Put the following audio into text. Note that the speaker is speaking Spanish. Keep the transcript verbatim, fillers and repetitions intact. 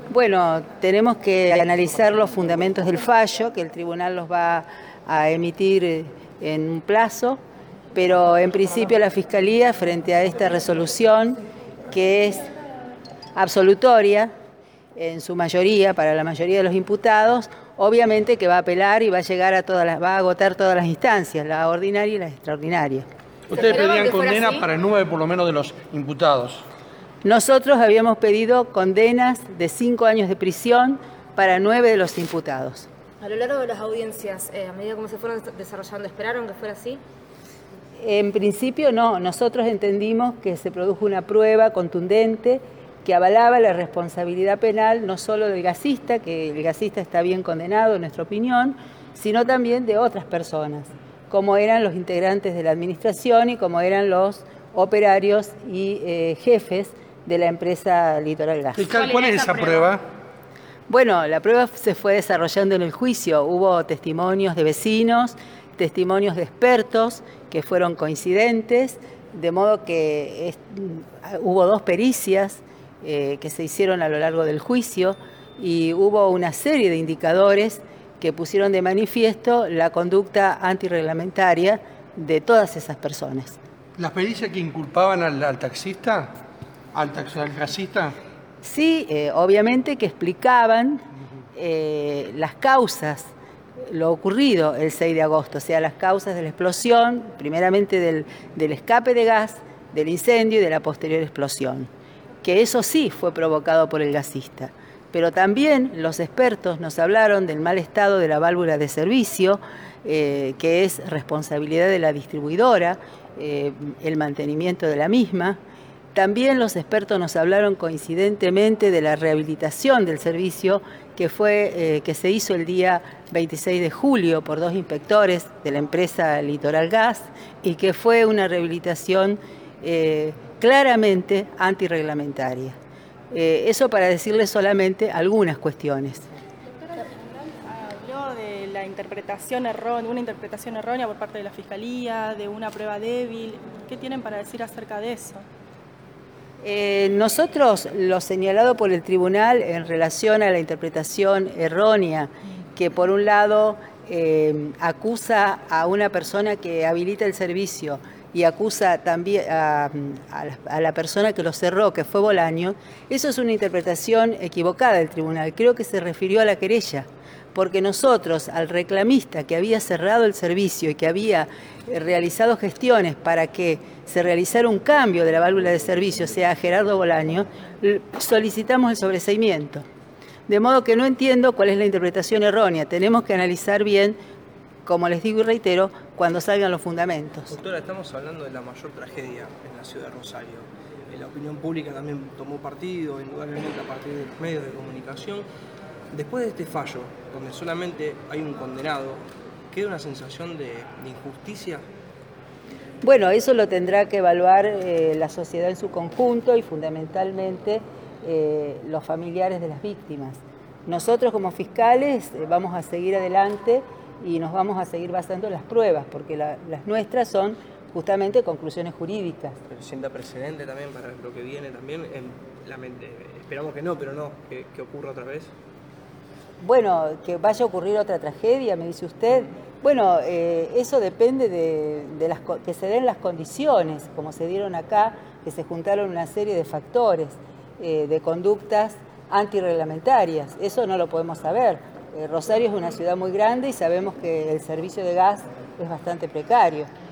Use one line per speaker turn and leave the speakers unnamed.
Bueno, tenemos que analizar los fundamentos del fallo, que el tribunal los va a emitir en un plazo, pero en principio la Fiscalía, frente a esta resolución, que es absolutoria en su mayoría, para la mayoría de los imputados, obviamente que va a apelar y va a llegar a todas las, va a agotar todas las instancias, la ordinaria y la extraordinaria.
Ustedes pedían condena para nueve por lo menos de los imputados.
Nosotros habíamos pedido condenas de cinco años de prisión para nueve de los imputados.
A lo largo de las audiencias, eh, a medida como se fueron desarrollando, ¿esperaron que fuera así?
En principio no, nosotros entendimos que se produjo una prueba contundente que avalaba la responsabilidad penal no solo del gasista, que el gasista está bien condenado en nuestra opinión, sino también de otras personas, como eran los integrantes de la administración y como eran los operarios y eh, jefes de la empresa Litoral Gas.
Fiscal, ¿cuál es esa prueba?
Bueno, la prueba se fue desarrollando en el juicio. Hubo testimonios de vecinos, testimonios de expertos que fueron coincidentes, de modo que es, hubo dos pericias eh, que se hicieron a lo largo del juicio y hubo una serie de indicadores que pusieron de manifiesto la conducta antirreglamentaria de todas esas personas.
¿Las pericias que inculpaban al, al taxista, al, tax, al gasista?
Sí, eh, obviamente que explicaban eh, las causas, lo ocurrido el seis de agosto, o sea, las causas de la explosión, primeramente del, del escape de gas, del incendio y de la posterior explosión, que eso sí fue provocado por el gasista. Pero también los expertos nos hablaron del mal estado de la válvula de servicio, eh, que es responsabilidad de la distribuidora, eh, el mantenimiento de la misma. También los expertos nos hablaron coincidentemente de la rehabilitación del servicio que, fue, eh, que se hizo el día veintiséis de julio por dos inspectores de la empresa Litoral Gas y que fue una rehabilitación eh, claramente antirreglamentaria. Eh, eso para decirles solamente algunas cuestiones.
Habló de la interpretación errónea, una interpretación errónea por parte de la Fiscalía, de una prueba débil. ¿Qué tienen para decir acerca de eso?
Eh, nosotros, lo señalado por el tribunal en relación a la interpretación errónea, que por un lado eh, acusa a una persona que habilita el servicio y acusa también a, a, la, a la persona que lo cerró, que fue Bolaño, eso es una interpretación equivocada del tribunal. Creo que se refirió a la querella, porque nosotros, al reclamista que había cerrado el servicio y que había realizado gestiones para que se realizara un cambio de la válvula de servicio, o sea, Gerardo Bolaño, solicitamos el sobreseimiento. De modo que no entiendo cuál es la interpretación errónea. Tenemos que analizar bien, como les digo y reitero, cuando salgan los fundamentos.
Doctora, estamos hablando de la mayor tragedia en la ciudad de Rosario. La opinión pública también tomó partido, indudablemente a partir de los medios de comunicación. Después de este fallo, donde solamente hay un condenado, ¿queda una sensación de, de injusticia?
Bueno, eso lo tendrá que evaluar eh, la sociedad en su conjunto y fundamentalmente eh, los familiares de las víctimas. Nosotros como fiscales eh, vamos a seguir adelante y nos vamos a seguir basando en las pruebas, porque la, las nuestras son justamente conclusiones jurídicas.
Pero sienta precedente también para lo que viene también, en la mente, esperamos que no, pero no, que, que ocurra otra vez.
Bueno, que vaya a ocurrir otra tragedia, me dice usted. Bueno, eh, eso depende de, de las, que se den las condiciones, como se dieron acá, que se juntaron una serie de factores, eh, de conductas antirreglamentarias. Eso no lo podemos saber. Eh, Rosario es una ciudad muy grande y sabemos que el servicio de gas es bastante precario.